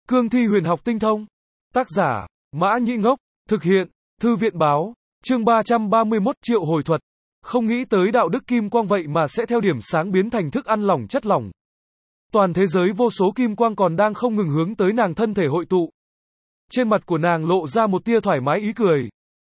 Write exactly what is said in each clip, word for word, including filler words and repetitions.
Cương thi huyền học tinh thông. Tác giả, Mã Nhĩ Ngốc. Thực hiện, Thư viện báo. Chương ba trăm ba mươi mốt Triệu hồi thuật. Không nghĩ tới đạo đức kim quang vậy mà sẽ theo điểm sáng biến thành thức ăn lỏng chất lỏng. Toàn thế giới vô số kim quang còn đang không ngừng hướng tới nàng thân thể hội tụ. Trên mặt của nàng lộ ra một tia thoải mái ý cười.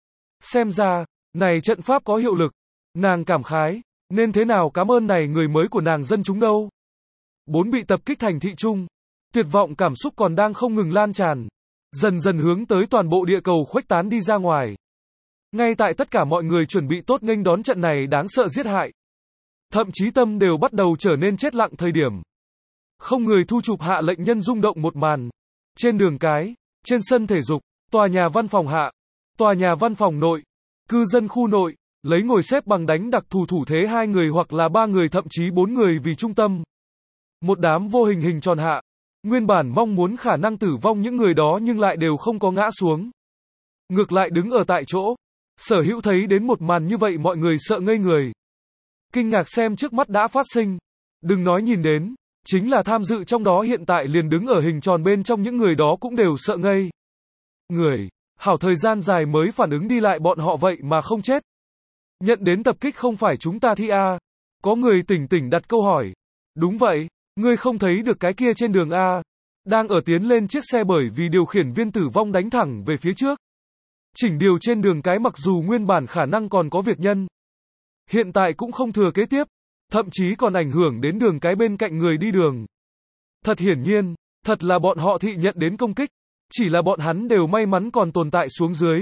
Xem ra, này trận pháp có hiệu lực. Nàng cảm khái, nên thế nào cảm ơn này người mới của nàng dân chúng đâu. Bốn bị tập kích thành thị trung. Tuyệt vọng cảm xúc còn đang không ngừng lan tràn. Dần dần hướng tới toàn bộ địa cầu khuếch tán đi ra ngoài. Ngay tại tất cả mọi người chuẩn bị tốt nghênh đón trận này đáng sợ giết hại. Thậm chí tâm đều bắt đầu trở nên chết lặng thời điểm. Không người thu chụp hạ lệnh nhân rung động một màn. Trên đường cái, trên sân thể dục, tòa nhà văn phòng hạ, tòa nhà văn phòng nội, cư dân khu nội, lấy ngồi xếp bằng đánh đặc thù thủ thế hai người hoặc là ba người thậm chí bốn người vì trung tâm. Một đám vô hình hình tròn hạ. Nguyên bản mong muốn khả năng tử vong những người đó nhưng lại đều không có ngã xuống. Ngược lại đứng ở tại chỗ. Sở Hữu thấy đến một màn như vậy mọi người sợ ngây người. Kinh ngạc xem trước mắt đã phát sinh. Đừng nói nhìn đến, chính là tham dự trong đó hiện tại liền đứng ở hình tròn bên trong những người đó cũng đều sợ ngây. Người, hảo thời gian dài mới phản ứng đi lại bọn họ vậy mà không chết. Nhận đến tập kích không phải chúng ta thi A. Có người tỉnh tỉnh đặt câu hỏi. Đúng vậy. Ngươi không thấy được cái kia trên đường A, đang ở tiến lên chiếc xe bởi vì điều khiển viên tử vong đánh thẳng về phía trước. Chỉnh điều trên đường cái mặc dù nguyên bản khả năng còn có việc nhân. Hiện tại cũng không thừa kế tiếp, thậm chí còn ảnh hưởng đến đường cái bên cạnh người đi đường. Thật hiển nhiên, thật là bọn họ thị nhận đến công kích, chỉ là bọn hắn đều may mắn còn tồn tại xuống dưới.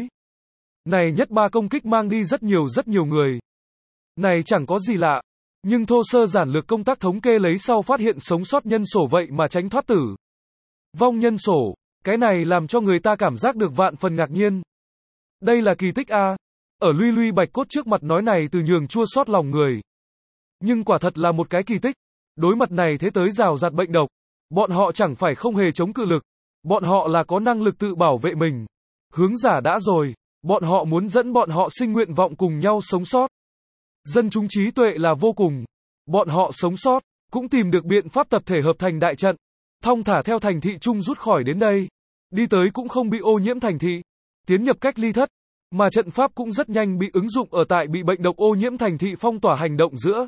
Này nhất ba công kích mang đi rất nhiều rất nhiều người. Này chẳng có gì lạ. Nhưng thô sơ giản lược công tác thống kê lấy sau phát hiện sống sót nhân sổ vậy mà tránh thoát tử vong nhân sổ, cái này làm cho người ta cảm giác được vạn phần ngạc nhiên. Đây là kỳ tích A. Ở Luy Luy Bạch Cốt trước mặt nói này từ nhường chua xót lòng người. Nhưng quả thật là một cái kỳ tích. Đối mặt này thế tới rào rạt bệnh độc. Bọn họ chẳng phải không hề chống cự lực. Bọn họ là có năng lực tự bảo vệ mình. Hướng giả đã rồi. Bọn họ muốn dẫn bọn họ sinh nguyện vọng cùng nhau sống sót. Dân chúng trí tuệ là vô cùng. Bọn họ sống sót, cũng tìm được biện pháp tập thể hợp thành đại trận. Thong thả theo thành thị chung rút khỏi đến đây. Đi tới cũng không bị ô nhiễm thành thị. Tiến nhập cách ly thất. Mà trận pháp cũng rất nhanh bị ứng dụng ở tại bị bệnh độc ô nhiễm thành thị phong tỏa hành động giữa.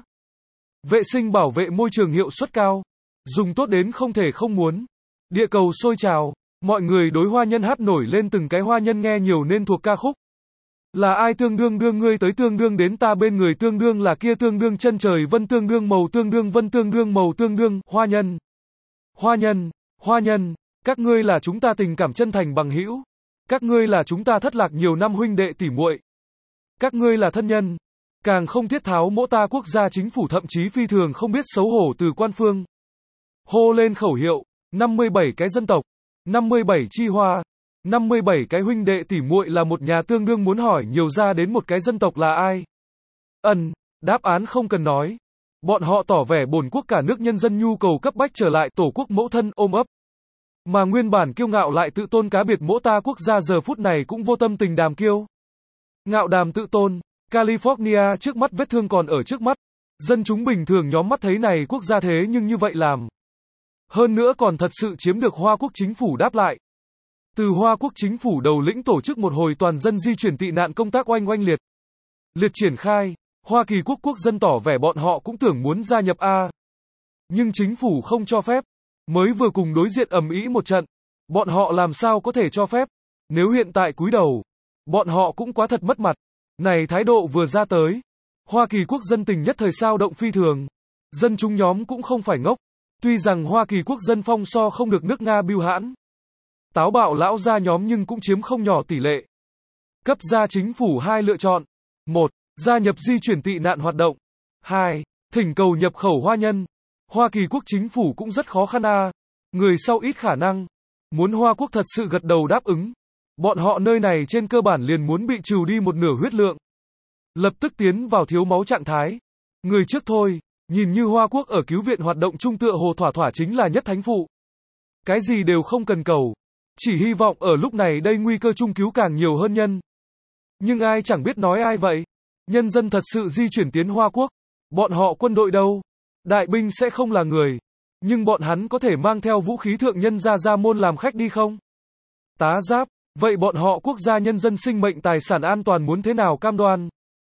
Vệ sinh bảo vệ môi trường hiệu suất cao. Dùng tốt đến không thể không muốn. Địa cầu sôi trào. Mọi người đối hoa nhân hát nổi lên từng cái hoa nhân nghe nhiều nên thuộc ca khúc. Là ai tương đương đương ngươi tới tương đương đến ta bên người tương đương là kia tương đương chân trời vân tương đương màu tương đương vân tương đương màu tương đương, hoa nhân. Hoa nhân, hoa nhân, các ngươi là chúng ta tình cảm chân thành bằng hữu. Các ngươi là chúng ta thất lạc nhiều năm huynh đệ tỉ muội. Các ngươi là thân nhân. Càng không thiết tháo mỗ ta quốc gia chính phủ thậm chí phi thường không biết xấu hổ từ quan phương. Hô lên khẩu hiệu, năm mươi bảy cái dân tộc, năm mươi bảy chi hoa. năm mươi bảy cái huynh đệ tỉ muội là một nhà tương đương muốn hỏi nhiều ra đến một cái dân tộc là ai. Ân, đáp án không cần nói. Bọn họ tỏ vẻ bổn quốc cả nước nhân dân nhu cầu cấp bách trở lại tổ quốc mẫu thân ôm ấp. Mà nguyên bản kiêu ngạo lại tự tôn cá biệt mỗ ta quốc gia giờ phút này cũng vô tâm tình đàm kiêu. Ngạo đàm tự tôn, California trước mắt vết thương còn ở trước mắt. Dân chúng bình thường nhóm mắt thấy này quốc gia thế nhưng như vậy làm. Hơn nữa còn thật sự chiếm được Hoa Quốc chính phủ đáp lại. Từ Hoa Quốc chính phủ đầu lĩnh tổ chức một hồi toàn dân di chuyển tị nạn công tác oanh oanh liệt. Liệt triển khai, Hoa Kỳ quốc quốc dân tỏ vẻ bọn họ cũng tưởng muốn gia nhập A. Nhưng chính phủ không cho phép. Mới vừa cùng đối diện ầm ĩ một trận. Bọn họ làm sao có thể cho phép. Nếu hiện tại cúi đầu. Bọn họ cũng quá thật mất mặt. Này thái độ vừa ra tới. Hoa Kỳ quốc dân tình nhất thời sao động phi thường. Dân chúng nhóm cũng không phải ngốc. Tuy rằng Hoa Kỳ quốc dân phong so không được nước Nga bưu hãn. Táo bạo lão gia nhóm nhưng cũng chiếm không nhỏ tỷ lệ. Cấp ra chính phủ hai lựa chọn. một. Gia nhập di chuyển tị nạn hoạt động. hai. Thỉnh cầu nhập khẩu hoa nhân. Hoa Kỳ quốc chính phủ cũng rất khó khăn a. Người sau ít khả năng. Muốn Hoa Quốc thật sự gật đầu đáp ứng. Bọn họ nơi này trên cơ bản liền muốn bị trừ đi một nửa huyết lượng. Lập tức tiến vào thiếu máu trạng thái. Người trước thôi, nhìn như Hoa Quốc ở cứu viện hoạt động trung tựa hồ thỏa thỏa chính là nhất thánh phụ. Cái gì đều không cần cầu. Chỉ hy vọng ở lúc này đây nguy cơ chung cứu càng nhiều hơn nhân. Nhưng ai chẳng biết nói ai vậy. Nhân dân thật sự di chuyển tiến Hoa Quốc. Bọn họ quân đội đâu. Đại binh sẽ không là người. Nhưng bọn hắn có thể mang theo vũ khí thượng nhân ra Gia Môn làm khách đi không? Tá Giáp, vậy bọn họ quốc gia nhân dân sinh mệnh tài sản an toàn muốn thế nào cam đoan?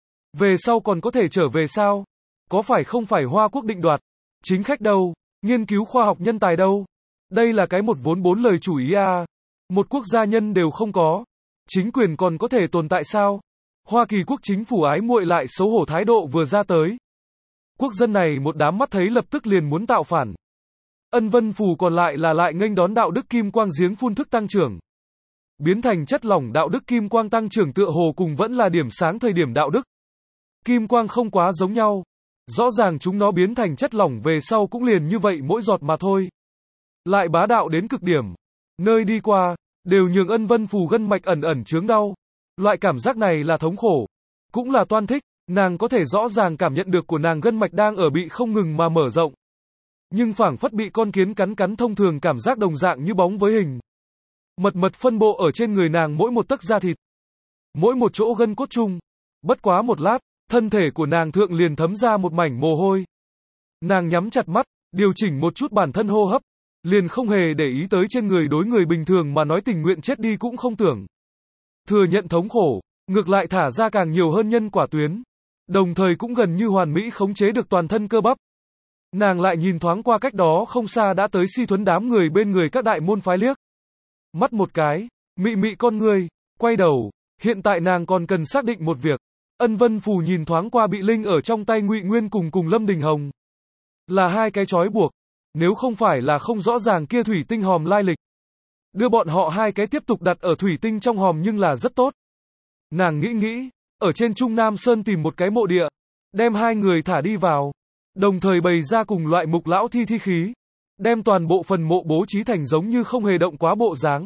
Về sau còn có thể trở về sao? Có phải không phải Hoa Quốc định đoạt? Chính khách đâu? Nghiên cứu khoa học nhân tài đâu? Đây là cái một vốn bốn lời chủ ý à? Một quốc gia nhân đều không có. Chính quyền còn có thể tồn tại sao? Hoa Kỳ quốc chính phủ ái muội lại xấu hổ thái độ vừa ra tới. Quốc dân này một đám mắt thấy lập tức liền muốn tạo phản. Ân Vân Phù còn lại là lại nghênh đón đạo đức kim quang giếng phun thức tăng trưởng. Biến thành chất lỏng đạo đức kim quang tăng trưởng tựa hồ cùng vẫn là điểm sáng thời điểm đạo đức. Kim quang không quá giống nhau. Rõ ràng chúng nó biến thành chất lỏng về sau cũng liền như vậy mỗi giọt mà thôi. Lại bá đạo đến cực điểm. Nơi đi qua, đều nhường Ân Vân Phù gân mạch ẩn ẩn chướng đau. Loại cảm giác này là thống khổ. Cũng là toan thích. Nàng có thể rõ ràng cảm nhận được của nàng gân mạch đang ở bị không ngừng mà mở rộng. Nhưng phảng phất bị con kiến cắn cắn thông thường cảm giác đồng dạng như bóng với hình. Mật mật phân bộ ở trên người nàng mỗi một tấc da thịt. Mỗi một chỗ gân cốt chung. Bất quá một lát, thân thể của nàng thượng liền thấm ra một mảnh mồ hôi. Nàng nhắm chặt mắt, điều chỉnh một chút bản thân hô hấp. Liền không hề để ý tới trên người đối người bình thường mà nói tình nguyện chết đi cũng không tưởng. Thừa nhận thống khổ, ngược lại thả ra càng nhiều hơn nhân quả tuyến. Đồng thời cũng gần như hoàn mỹ khống chế được toàn thân cơ bắp. Nàng lại nhìn thoáng qua cách đó không xa đã tới Si Thuấn đám người bên người các đại môn phái liếc. Mắt một cái, mị mị con người, quay đầu, hiện tại nàng còn cần xác định một việc. Ân Vân Phù nhìn thoáng qua bị linh ở trong tay Ngụy Nguyên cùng cùng Lâm Đình Hồng. Là hai cái trói buộc, nếu không phải là không rõ ràng kia thủy tinh hòm lai lịch. Đưa bọn họ hai cái tiếp tục đặt ở thủy tinh trong hòm nhưng là rất tốt. Nàng nghĩ nghĩ, ở trên Trung Nam Sơn tìm một cái mộ địa, đem hai người thả đi vào, đồng thời bày ra cùng loại mục lão thi thi khí, đem toàn bộ phần mộ bố trí thành giống như không hề động quá bộ dáng.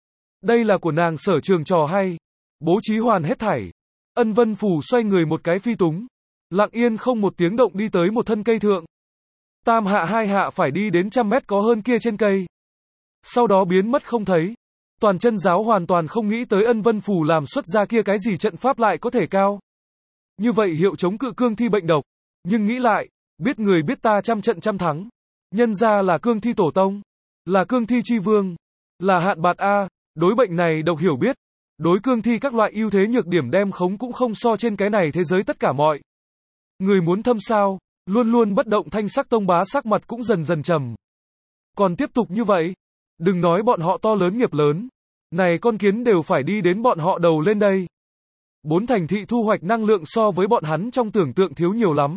Đây là của nàng sở trường trò hay, bố trí hoàn hết thảy. Ân Vân Phù xoay người một cái phi túng, lặng yên không một tiếng động đi tới một thân cây thượng. Tam hạ hai hạ phải đi đến trăm mét có hơn kia trên cây. Sau đó biến mất không thấy. Toàn chân giáo hoàn toàn không nghĩ tới Ân Vân Phù làm xuất ra kia cái gì trận pháp lại có thể cao. Như vậy hiệu chống cự cương thi bệnh độc. Nhưng nghĩ lại, biết người biết ta trăm trận trăm thắng. Nhân ra là cương thi tổ tông, là cương thi chi vương, là hạn bạt A, đối bệnh này độc hiểu biết. Đối cương thi các loại ưu thế nhược điểm đem khống cũng không so trên cái này thế giới tất cả mọi. Người muốn thâm sao, luôn luôn bất động thanh sắc Tông Bá sắc mặt cũng dần dần trầm. Còn tiếp tục như vậy, đừng nói bọn họ to lớn nghiệp lớn, này con kiến đều phải đi đến bọn họ đầu lên đây. Bốn thành thị thu hoạch năng lượng so với bọn hắn trong tưởng tượng thiếu nhiều lắm.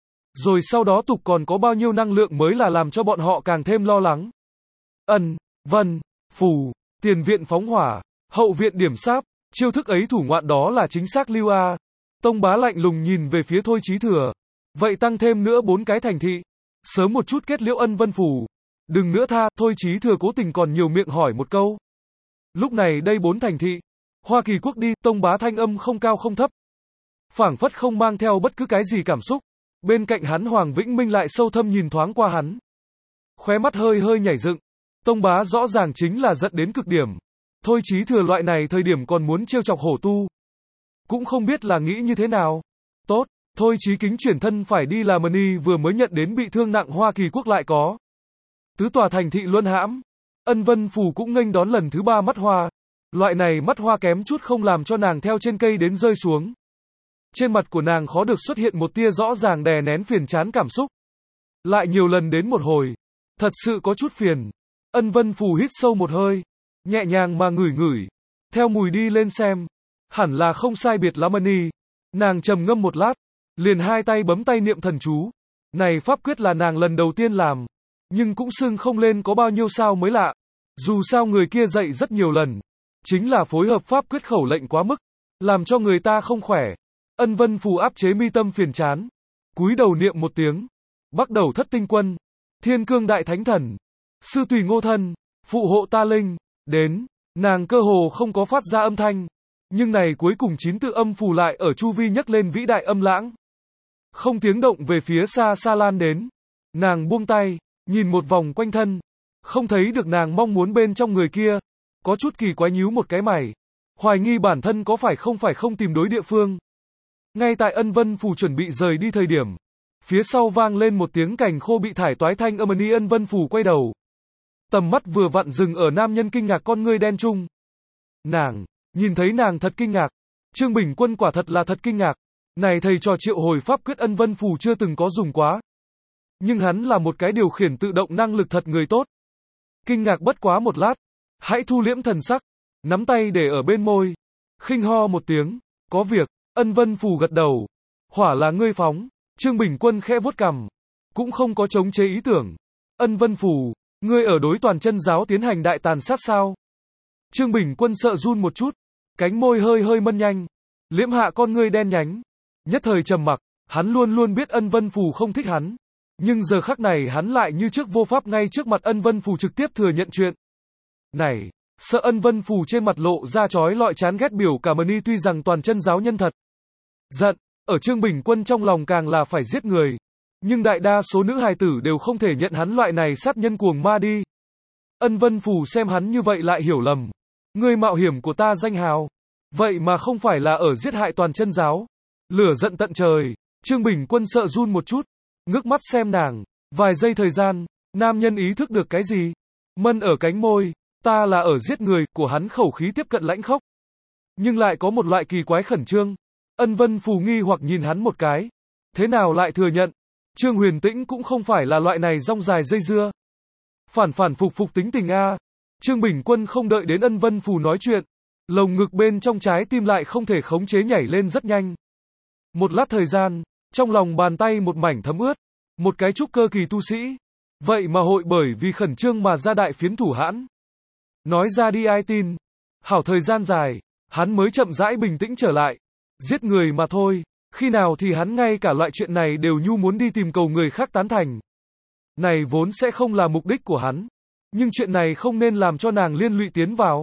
Rồi sau đó tục còn có bao nhiêu năng lượng mới là làm cho bọn họ càng thêm lo lắng. Ân, Vân, Phù, tiền viện phóng hỏa, hậu viện điểm sáp, chiêu thức ấy thủ ngoạn đó là chính xác lưu A. Tông Bá lạnh lùng nhìn về phía Thôi Chí Thừa. Vậy tăng thêm nữa bốn cái thành thị. Sớm một chút kết liễu Ân Vân Phù. Đừng nữa tha, Thôi Chí Thừa cố tình còn nhiều miệng hỏi một câu. Lúc này đây bốn thành thị. Hoa Kỳ quốc đi, Tông Bá thanh âm không cao không thấp. Phảng phất không mang theo bất cứ cái gì cảm xúc. Bên cạnh hắn Hoàng Vĩnh Minh lại sâu thâm nhìn thoáng qua hắn. Khóe mắt hơi hơi nhảy dựng. Tông Bá rõ ràng chính là giận đến cực điểm. Thôi Chí Thừa loại này thời điểm còn muốn trêu chọc hổ tu. Cũng không biết là nghĩ như thế nào. Tốt, Thôi Chí Kính chuyển thân phải đi là Mani vừa mới nhận đến bị thương nặng Hoa Kỳ quốc lại có. Tứ tòa thành thị luân hãm. Ân Vân Phù cũng nghênh đón lần thứ ba mắt hoa. Loại này mắt hoa kém chút không làm cho nàng theo trên cây đến rơi xuống. Trên mặt của nàng khó được xuất hiện một tia rõ ràng đè nén phiền chán cảm xúc. Lại nhiều lần đến một hồi. Thật sự có chút phiền. Ân Vân Phù hít sâu một hơi. Nhẹ nhàng mà ngửi ngửi. Theo mùi đi lên xem. Hẳn là không sai biệt lắm Mani. Nàng trầm ngâm một lát. Liền hai tay bấm tay niệm thần chú. Này pháp quyết là nàng lần đầu tiên làm. Nhưng cũng xưng không lên có bao nhiêu sao mới lạ. Dù sao người kia dạy rất nhiều lần. Chính là phối hợp pháp quyết khẩu lệnh quá mức. Làm cho người ta không khỏe. Ân Vân Phù áp chế mi tâm phiền chán. Cúi đầu niệm một tiếng. Bắt đầu thất tinh quân. Thiên cương đại thánh thần. Sư tùy ngô thân. Phụ hộ ta linh. Đến. Nàng cơ hồ không có phát ra âm thanh. Nhưng này cuối cùng chín tự âm phù lại ở chu vi nhấc lên vĩ đại âm lãng. Không tiếng động về phía xa xa lan đến. Nàng buông tay. Nhìn một vòng quanh thân. Không thấy được nàng mong muốn bên trong người kia. Có chút kỳ quái nhíu một cái mày. Hoài nghi bản thân có phải không phải không tìm đối địa phương. Ngay tại Ân Vân Phù chuẩn bị rời đi thời điểm. Phía sau vang lên một tiếng cành khô bị thải toái thanh âm. Ân Vân Phù quay đầu. Tầm mắt vừa vặn dừng ở nam nhân kinh ngạc con ngươi đen trung. Nàng, nhìn thấy nàng thật kinh ngạc. Trương Bình Quân quả thật là thật kinh ngạc. Này thầy trò triệu hồi pháp quyết Ân Vân Phù chưa từng có dùng quá. Nhưng hắn là một cái điều khiển tự động năng lực thật người tốt. Kinh ngạc bất quá một lát. Hãy thu liễm thần sắc. Nắm tay để ở bên môi. Khinh ho một tiếng. Có việc. Ân Vân Phù gật đầu. Hỏa là ngươi phóng. Trương Bình Quân khẽ vuốt cằm. Cũng không có chống chế ý tưởng. Ân Vân Phù, ngươi ở đối toàn chân giáo tiến hành đại tàn sát sao? Trương Bình Quân sợ run một chút. Cánh môi hơi hơi mân nhanh. Liễm hạ con ngươi đen nhánh. Nhất thời trầm mặc. Hắn luôn luôn biết Ân Vân Phù không thích hắn. Nhưng giờ khắc này hắn lại như trước vô pháp ngay trước mặt Ân Vân Phù trực tiếp thừa nhận chuyện. Này, sợ Ân Vân Phù trên mặt lộ ra chói lọi chán ghét biểu cảm. Ni tuy rằng toàn chân giáo nhân thật. Giận, ở Trương Bình Quân trong lòng càng là phải giết người. Nhưng đại đa số nữ hài tử đều không thể nhận hắn loại này sát nhân cuồng ma đi. Ân Vân Phù xem hắn như vậy lại hiểu lầm. Ngươi mạo hiểm của ta danh hào. Vậy mà không phải là ở giết hại toàn chân giáo. Lửa giận tận trời. Trương Bình Quân sợ run một chút. Ngước mắt xem nàng. Vài giây thời gian. Nam nhân ý thức được cái gì? Mân ở cánh môi. Ta là ở giết người. Của hắn khẩu khí tiếp cận lãnh khốc. Nhưng lại có một loại kỳ quái khẩn trương. Ân Vân Phù nghi hoặc nhìn hắn một cái. Thế nào lại thừa nhận? Trương Huyền Tĩnh cũng không phải là loại này rong dài dây dưa. Phản phản phục phục tính tình a. Trương Bình Quân không đợi đến Ân Vân Phù nói chuyện. Lồng ngực bên trong trái tim lại không thể khống chế nhảy lên rất nhanh. Một lát thời gian, trong lòng bàn tay một mảnh thấm ướt. Một cái trúc cơ kỳ tu sĩ. Vậy mà hội bởi vì khẩn trương mà ra đại phiến thủ hãn. Nói ra đi ai tin. Hảo thời gian dài, hắn mới chậm rãi bình tĩnh trở lại. Giết người mà thôi. Khi nào thì hắn ngay cả loại chuyện này đều nhu muốn đi tìm cầu người khác tán thành. Này vốn sẽ không là mục đích của hắn. Nhưng chuyện này không nên làm cho nàng liên lụy tiến vào.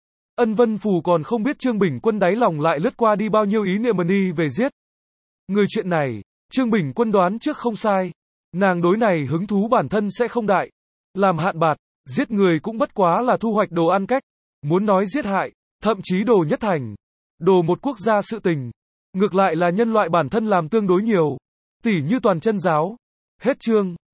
Ân Vân Phù còn không biết Trương Bình Quân đáy lòng lại lướt qua đi bao nhiêu ý niệm ni về giết. Người chuyện này, Trương Bình Quân đoán trước không sai. Nàng đối này hứng thú bản thân sẽ không đại. Làm hạn bạt, giết người cũng bất quá là thu hoạch đồ ăn cách. Muốn nói giết hại, thậm chí đồ nhất thành. Đồ một quốc gia sự tình. Ngược lại là nhân loại bản thân làm tương đối nhiều. Tỉ như toàn chân giáo. Hết chương.